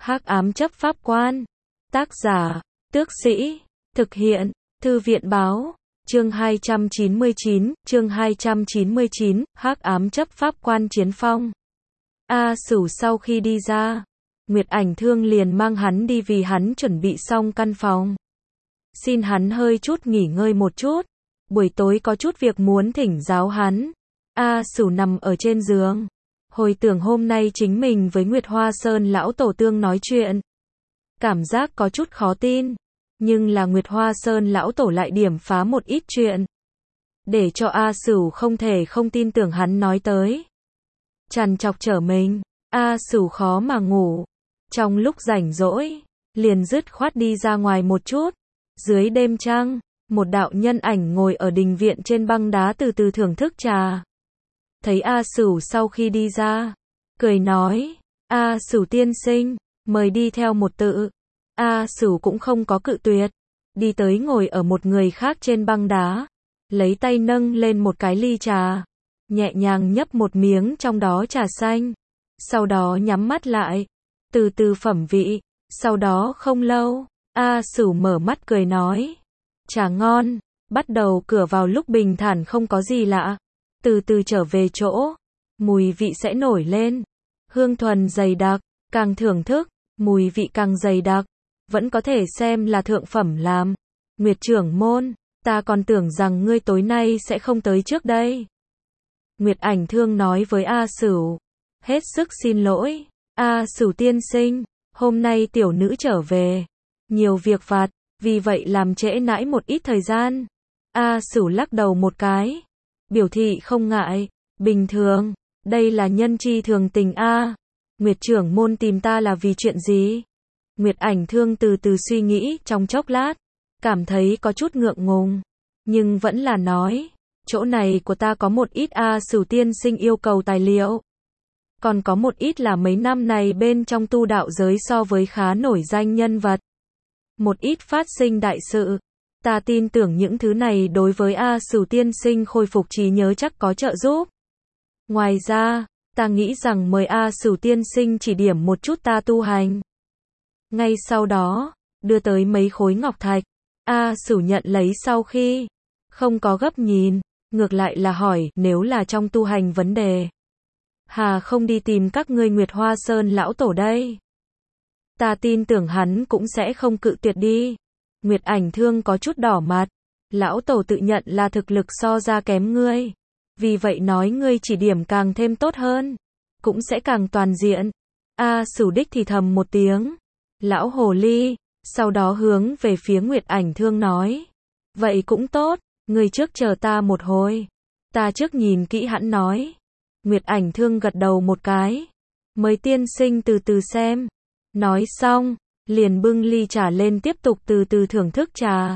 Hắc ám chấp pháp quan. Tác giả, Tước Sĩ. Thực hiện, Thư viện báo. Chương 299, Hắc ám chấp pháp quan chiến phong. A Sửu sau khi đi ra, Nguyệt Ảnh Thương liền mang hắn đi vì hắn chuẩn bị xong căn phòng. Xin hắn hơi chút nghỉ ngơi một chút, buổi tối có chút việc muốn thỉnh giáo hắn. A Sửu nằm ở trên giường, hồi tưởng hôm nay chính mình với Nguyệt Hoa Sơn lão tổ tương nói chuyện. Cảm giác có chút khó tin, nhưng là Nguyệt Hoa Sơn lão tổ lại điểm phá một ít chuyện, để cho A Sửu không thể không tin tưởng hắn nói tới. Trằn trọc trở mình, A Sửu khó mà ngủ. Trong lúc rảnh rỗi, liền dứt khoát đi ra ngoài một chút. Dưới đêm trăng, một đạo nhân ảnh ngồi ở đình viện trên băng đá từ từ thưởng thức trà. Thấy A Sửu sau khi đi ra, cười nói, A Sửu tiên sinh, mời đi theo một tự. A Sửu cũng không có cự tuyệt, đi tới ngồi ở một người khác trên băng đá, lấy tay nâng lên một cái ly trà, nhẹ nhàng nhấp một miếng trong đó trà xanh, sau đó nhắm mắt lại, từ từ phẩm vị. Sau đó không lâu, A Sửu mở mắt cười nói, trà ngon. Bắt đầu cửa vào lúc bình thản không có gì lạ, từ từ trở về chỗ, mùi vị sẽ nổi lên, hương thuần dày đặc, càng thưởng thức, mùi vị càng dày đặc, vẫn có thể xem là thượng phẩm làm. Nguyệt trưởng môn, ta còn tưởng rằng ngươi tối nay sẽ không tới trước đây. Nguyệt Ảnh Thương nói với A Sửu, hết sức xin lỗi, A Sửu tiên sinh, hôm nay tiểu nữ trở về, nhiều việc vặt, vì vậy làm trễ nãi một ít thời gian. A Sửu lắc đầu một cái, biểu thị không ngại, bình thường, đây là nhân chi thường tình a. Nguyệt trưởng môn tìm ta là vì chuyện gì? Nguyệt Ảnh Thương từ từ suy nghĩ trong chốc lát, cảm thấy có chút ngượng ngùng, nhưng vẫn là nói, chỗ này của ta có một ít A Sửu tiên sinh yêu cầu tài liệu. Còn có một ít là mấy năm này bên trong tu đạo giới so với khá nổi danh nhân vật. Một ít phát sinh đại sự. Ta tin tưởng những thứ này đối với A Sửu tiên sinh khôi phục trí nhớ chắc có trợ giúp. Ngoài ra, ta nghĩ rằng mời A Sửu tiên sinh chỉ điểm một chút ta tu hành. Ngay sau đó, đưa tới mấy khối ngọc thạch. A Sửu nhận lấy sau khi không có gấp nhìn, ngược lại là hỏi, nếu là trong tu hành vấn đề, hà không đi tìm các ngươi Nguyệt Hoa Sơn lão tổ đây? Ta tin tưởng hắn cũng sẽ không cự tuyệt đi. Nguyệt Ảnh Thương có chút đỏ mặt, lão tổ tự nhận là thực lực so ra kém ngươi, vì vậy nói ngươi chỉ điểm càng thêm tốt hơn, cũng sẽ càng toàn diện. A Sửu đích thì thầm một tiếng, lão hồ ly, sau đó hướng về phía Nguyệt Ảnh Thương nói, vậy cũng tốt, ngươi trước chờ ta một hồi, ta trước nhìn kỹ hắn nói. Nguyệt Ảnh Thương gật đầu một cái, mời tiên sinh từ từ xem. Nói xong, liền bưng ly trà lên tiếp tục từ từ thưởng thức trà.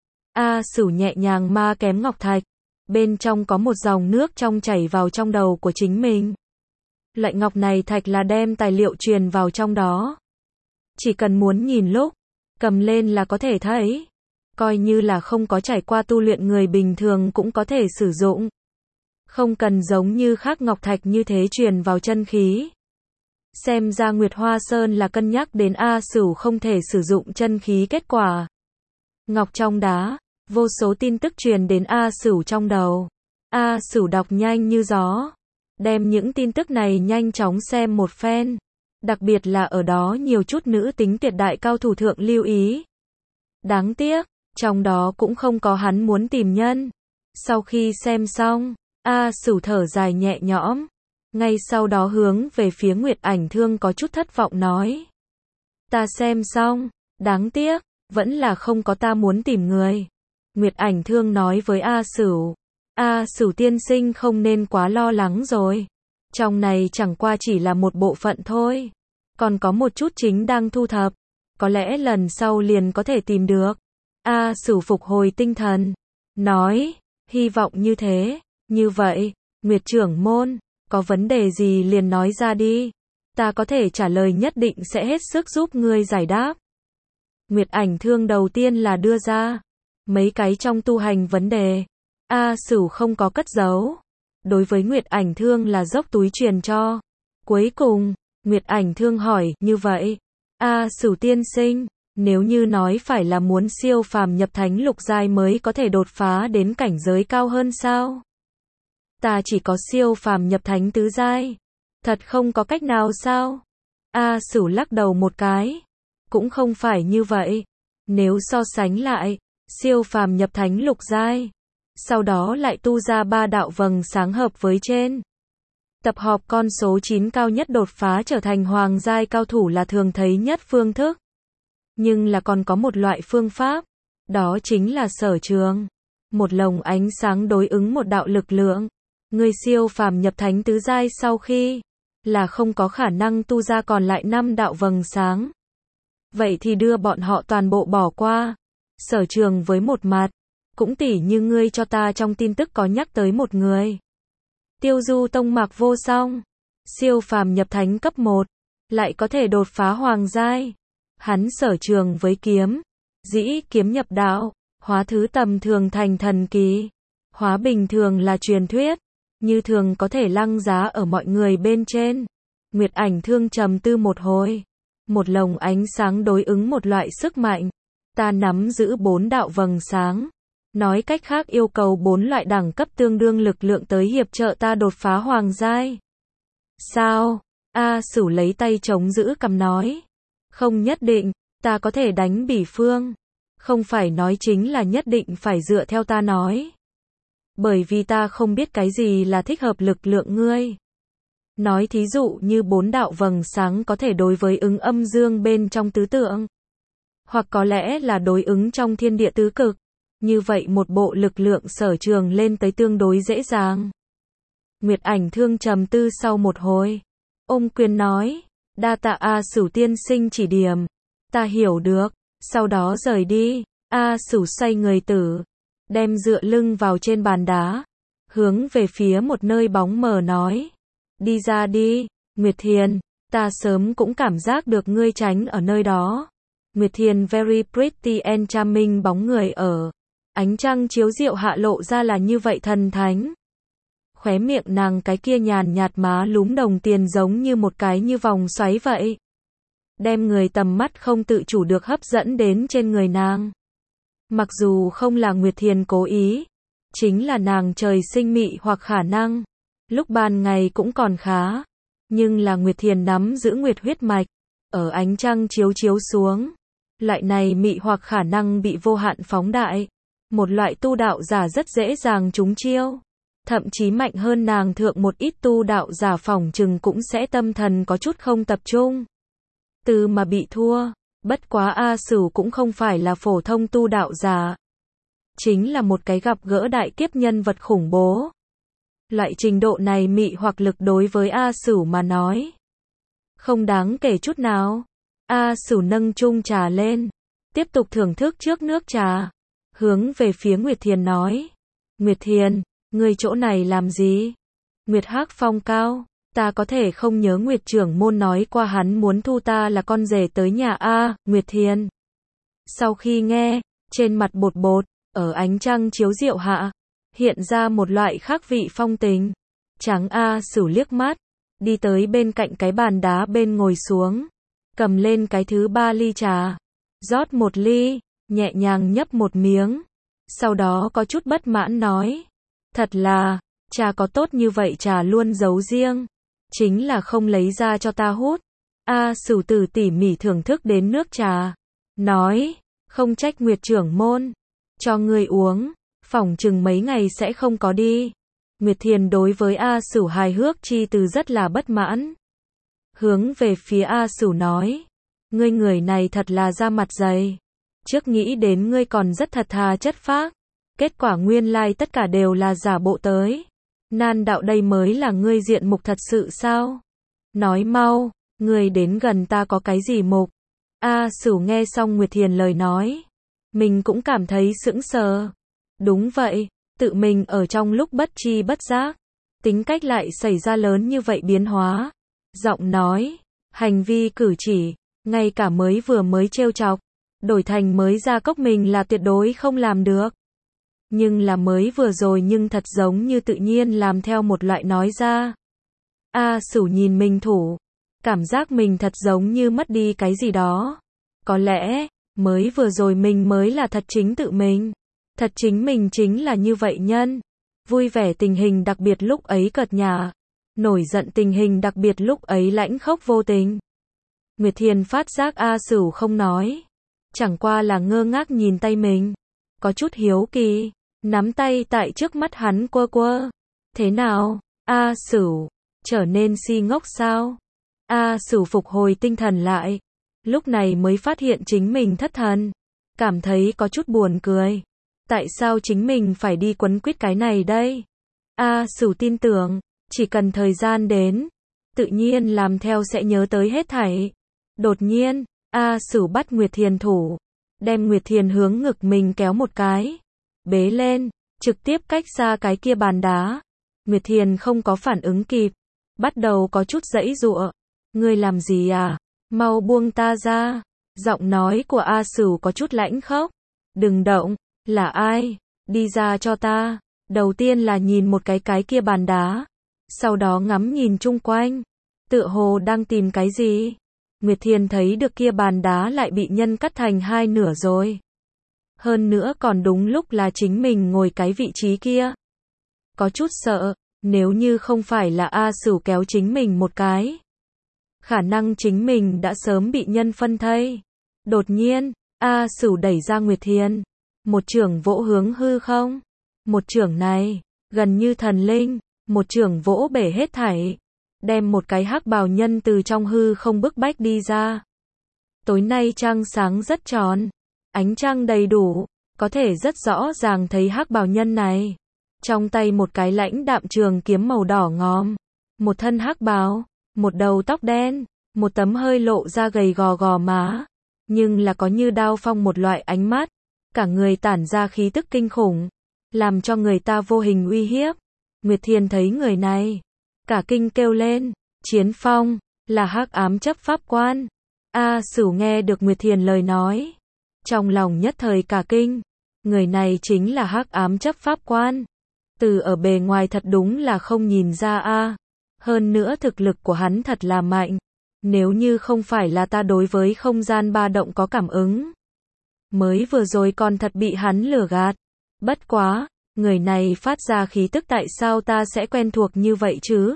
A Sửu nhẹ nhàng ma kém ngọc thạch, bên trong có một dòng nước trong chảy vào trong đầu của chính mình. Loại ngọc này thạch là đem tài liệu truyền vào trong đó. Chỉ cần muốn nhìn lúc, cầm lên là có thể thấy. Coi như là không có trải qua tu luyện người bình thường cũng có thể sử dụng. Không cần giống như khác ngọc thạch như thế truyền vào chân khí. Xem ra Nguyệt Hoa Sơn là cân nhắc đến A Sửu không thể sử dụng chân khí kết quả. Ngọc trong đá, vô số tin tức truyền đến A Sửu trong đầu. A Sửu đọc nhanh như gió, đem những tin tức này nhanh chóng xem một phen. Đặc biệt là ở đó nhiều chút nữ tính tuyệt đại cao thủ thượng lưu ý. Đáng tiếc, trong đó cũng không có hắn muốn tìm nhân. Sau khi xem xong, A Sửu thở dài nhẹ nhõm. Ngay sau đó hướng về phía Nguyệt Ảnh Thương có chút thất vọng nói, ta xem xong, đáng tiếc, vẫn là không có ta muốn tìm người. Nguyệt Ảnh Thương nói với A Sửu, A Sửu tiên sinh không nên quá lo lắng rồi. Trong này chẳng qua chỉ là một bộ phận thôi. Còn có một chút chính đang thu thập. Có lẽ lần sau liền có thể tìm được. A Sửu phục hồi tinh thần, nói, hy vọng như thế. Như vậy, Nguyệt trưởng môn, có vấn đề gì liền nói ra đi. Ta có thể trả lời nhất định sẽ hết sức giúp ngươi giải đáp. Nguyệt Ảnh Thương đầu tiên là đưa ra mấy cái trong tu hành vấn đề. A Sửu không có cất giấu. Đối với Nguyệt Ảnh Thương là dốc túi truyền cho. Cuối cùng, Nguyệt Ảnh Thương hỏi, như vậy, A Sửu tiên sinh, nếu như nói phải là muốn siêu phàm nhập thánh lục giai mới có thể đột phá đến cảnh giới cao hơn sao? Ta chỉ có siêu phàm nhập thánh tứ giai. Thật không có cách nào sao? A Sửu lắc đầu một cái. Cũng không phải như vậy. Nếu so sánh lại, siêu phàm nhập thánh lục giai, sau đó lại tu ra 3 đạo vầng sáng hợp với trên. Tập hợp con số 9 cao nhất đột phá trở thành hoàng giai cao thủ là thường thấy nhất phương thức. Nhưng là còn có một loại phương pháp, đó chính là sở trường. Một lồng ánh sáng đối ứng một đạo lực lượng. Người siêu phàm nhập thánh tứ giai sau khi là không có khả năng tu ra còn lại 5 đạo vầng sáng. Vậy thì đưa bọn họ toàn bộ bỏ qua. Sở trường với một mặt, cũng tỉ như ngươi cho ta trong tin tức có nhắc tới một người. Tiêu Du Tông Mạc Vô Song, siêu phàm nhập thánh cấp 1, lại có thể đột phá hoàng giai. Hắn sở trường với kiếm, dĩ kiếm nhập đạo, hóa thứ tầm thường thành thần kỳ, hóa bình thường là truyền thuyết, như thường có thể lăng giá ở mọi người bên trên. Nguyệt Ảnh Thương trầm tư một hồi, một lồng ánh sáng đối ứng một loại sức mạnh, ta nắm giữ 4 đạo vầng sáng. Nói cách khác yêu cầu 4 loại đẳng cấp tương đương lực lượng tới hiệp trợ ta đột phá hoàng giai. Sao? A Sửu lấy tay chống giữ cằm nói. Không nhất định, ta có thể đánh bỉ phương. Không phải nói chính là nhất định phải dựa theo ta nói. Bởi vì ta không biết cái gì là thích hợp lực lượng ngươi. Nói thí dụ như 4 đạo vầng sáng có thể đối với ứng âm dương bên trong tứ tượng. Hoặc có lẽ là đối ứng trong thiên địa tứ cực. Như vậy một bộ lực lượng sở trường lên tới tương đối dễ dàng. Nguyệt Ảnh Thương trầm tư sau một hồi. Ôm quyền nói, đa tạ A Sửu tiên sinh chỉ điểm. Ta hiểu được, sau đó rời đi. A Sửu xoay người tử, đem dựa lưng vào trên bàn đá, hướng về phía một nơi bóng mờ nói. Đi ra đi, Nguyệt Thiền, ta sớm cũng cảm giác được ngươi tránh ở nơi đó. Nguyệt Thiền very pretty and charming bóng người ở. Ánh trăng chiếu diệu hạ lộ ra là như vậy thần thánh. Khóe miệng nàng cái kia nhàn nhạt má lúm đồng tiền giống như một cái như vòng xoáy vậy. Đem người tầm mắt không tự chủ được hấp dẫn đến trên người nàng. Mặc dù không là Nguyệt Thiền cố ý, chính là nàng trời sinh mị hoặc khả năng. Lúc ban ngày cũng còn khá, nhưng là Nguyệt Thiền nắm giữ nguyệt huyết mạch, ở ánh trăng chiếu chiếu xuống. Loại này mị hoặc khả năng bị vô hạn phóng đại. Một loại tu đạo giả rất dễ dàng trúng chiêu. Thậm chí mạnh hơn nàng thượng một ít tu đạo giả phỏng chừng cũng sẽ tâm thần có chút không tập trung. Từ mà bị thua, bất quá A Sửu cũng không phải là phổ thông tu đạo giả. Chính là một cái gặp gỡ đại kiếp nhân vật khủng bố. Loại trình độ này mị hoặc lực đối với A Sửu mà nói không đáng kể chút nào. A Sửu nâng chung trà lên, tiếp tục thưởng thức trước nước trà. Hướng về phía Nguyệt Thiền nói. Nguyệt Thiền, ngươi chỗ này làm gì? Nguyệt Hắc Phong cao, ta có thể không nhớ Nguyệt trưởng môn nói qua hắn muốn thu ta là con rể tới nhà A, Nguyệt Thiền. Sau khi nghe, trên mặt bột bột, ở ánh trăng chiếu diệu hạ, hiện ra một loại khác vị phong tình. Trắng A Sửu liếc mắt, đi tới bên cạnh cái bàn đá bên ngồi xuống, cầm lên cái thứ 3 ly trà, rót một ly. Nhẹ nhàng nhấp một miếng, sau đó có chút bất mãn nói. Thật là, trà có tốt như vậy trà luôn giấu riêng, chính là không lấy ra cho ta hút. A Sửu Tử tỉ mỉ thưởng thức đến nước trà, nói, không trách Nguyệt trưởng môn, cho ngươi uống, phỏng chừng mấy ngày sẽ không có đi. Nguyệt Thiền đối với A Sửu hài hước chi từ rất là bất mãn. Hướng về phía A Sửu nói, ngươi người này thật là da mặt dày. Trước nghĩ đến ngươi còn rất thật thà chất phác, kết quả nguyên lai tất cả đều là giả bộ tới. Nan đạo đây mới là ngươi diện mục thật sự sao? Nói mau, ngươi đến gần ta có cái gì mục? A Sửu nghe xong Nguyệt Thiền lời nói, mình cũng cảm thấy sững sờ. Đúng vậy, tự mình ở trong lúc bất tri bất giác, tính cách lại xảy ra lớn như vậy biến hóa. Giọng nói, hành vi cử chỉ, ngay cả mới trêu chọc, đổi thành mới ra cốc mình là tuyệt đối không làm được. Nhưng là mới vừa rồi nhưng thật giống như tự nhiên làm theo một loại nói ra. A Sửu nhìn mình thủ, cảm giác mình thật giống như mất đi cái gì đó. Có lẽ, mới vừa rồi mình mới là thật chính tự mình. Thật chính mình chính là như vậy nhân. Vui vẻ tình hình đặc biệt lúc ấy cợt nhả. Nổi giận tình hình đặc biệt lúc ấy lãnh khốc vô tình. Nguyệt Thiền phát giác A Sửu không nói. Chẳng qua là ngơ ngác nhìn tay mình. Có chút hiếu kỳ. Nắm tay tại trước mắt hắn quơ quơ. Thế nào, A Sửu? Trở nên si ngốc sao? A Sửu phục hồi tinh thần lại. Lúc này mới phát hiện chính mình thất thần. Cảm thấy có chút buồn cười. Tại sao chính mình phải đi quấn quýt cái này đây? A Sửu tin tưởng, chỉ cần thời gian đến, tự nhiên làm theo sẽ nhớ tới hết thảy. Đột nhiên, A Sửu bắt Nguyệt Thiền thủ, đem Nguyệt Thiền hướng ngực mình kéo một cái, bế lên, trực tiếp cách xa cái kia bàn đá. Nguyệt Thiền không có phản ứng kịp, bắt đầu có chút giãy giụa. Ngươi làm gì à? Mau buông ta ra. Giọng nói của A Sửu có chút lãnh khốc. Đừng động, là ai? Đi ra cho ta. Đầu tiên là nhìn một cái kia bàn đá, sau đó ngắm nhìn chung quanh, tựa hồ đang tìm cái gì. Nguyệt Thiền thấy được kia bàn đá lại bị nhân cắt thành hai nửa rồi. Hơn nữa còn đúng lúc là chính mình ngồi cái vị trí kia. Có chút sợ, nếu như không phải là A Sửu kéo chính mình một cái, khả năng chính mình đã sớm bị nhân phân thây. Đột nhiên, A Sửu đẩy ra Nguyệt Thiền, một chưởng vỗ hướng hư không. Một chưởng này, gần như thần linh, một chưởng vỗ bể hết thảy, đem một cái hắc bào nhân từ trong hư không bức bách đi ra. Tối nay trăng sáng rất tròn, ánh trăng đầy đủ, có thể rất rõ ràng thấy hắc bào nhân này. Trong tay một cái lãnh đạm trường kiếm màu đỏ ngòm, một thân hắc bào, một đầu tóc đen, một tấm hơi lộ ra gầy gò má, nhưng là có như đao phong một loại ánh mắt, cả người tản ra khí tức kinh khủng, làm cho người ta vô hình uy hiếp. Nguyệt Thiền thấy người này, cả kinh kêu lên, Chiến Phong, là hắc ám chấp pháp quan. A Sửu nghe được Nguyệt Thiền lời nói, trong lòng nhất thời cả kinh, người này chính là hắc ám chấp pháp quan. Từ ở bề ngoài thật đúng là không nhìn ra a. Hơn nữa thực lực của hắn thật là mạnh. Nếu như không phải là ta đối với không gian ba động có cảm ứng, mới vừa rồi còn thật bị hắn lừa gạt. Bất quá, người này phát ra khí tức tại sao ta sẽ quen thuộc như vậy chứ?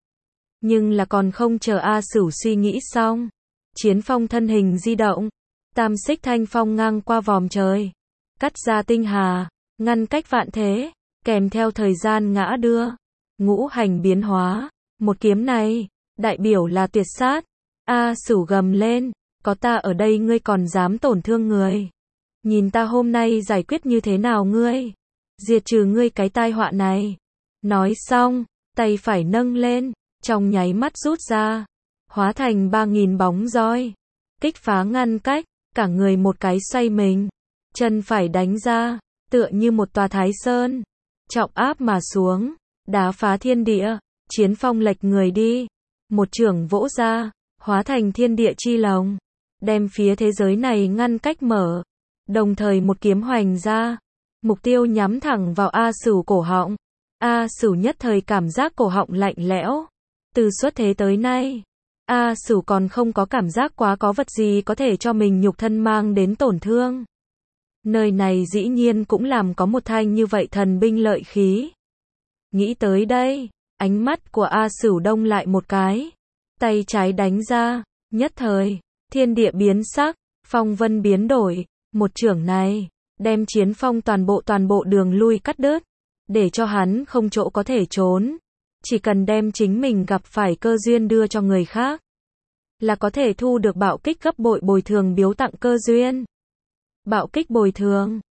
Nhưng là còn không chờ A Sửu suy nghĩ xong, Chiến Phong thân hình di động, tam xích thanh phong ngang qua vòm trời, cắt ra tinh hà, ngăn cách vạn thế, kèm theo thời gian ngã đưa, ngũ hành biến hóa. Một kiếm này, đại biểu là tuyệt sát. A Sửu gầm lên, có ta ở đây ngươi còn dám tổn thương người. Nhìn ta hôm nay giải quyết như thế nào ngươi, diệt trừ ngươi cái tai họa này. Nói xong, tay phải nâng lên, trong nháy mắt rút ra, hóa thành 3.000 bóng roi, kích phá ngăn cách, cả người một cái xoay mình, chân phải đánh ra, tựa như một tòa Thái Sơn, trọng áp mà xuống, đá phá thiên địa. Chiến Phong lệch người đi, một chưởng vỗ ra, hóa thành thiên địa chi lồng, đem phía thế giới này ngăn cách mở, đồng thời một kiếm hoành ra, mục tiêu nhắm thẳng vào A Sửu cổ họng. A Sửu nhất thời cảm giác cổ họng lạnh lẽo. Từ xuất thế tới nay, A Sửu còn không có cảm giác quá có vật gì có thể cho mình nhục thân mang đến tổn thương. Nơi này dĩ nhiên cũng làm có một thanh như vậy thần binh lợi khí. Nghĩ tới đây, ánh mắt của A Sửu đông lại một cái, tay trái đánh ra, nhất thời, thiên địa biến sắc, phong vân biến đổi, một chưởng này, đem Chiến Phong toàn bộ đường lui cắt đứt, để cho hắn không chỗ có thể trốn, chỉ cần đem chính mình gặp phải cơ duyên đưa cho người khác, là có thể thu được bạo kích gấp bội bồi thường biếu tặng cơ duyên. Bạo kích bồi thường,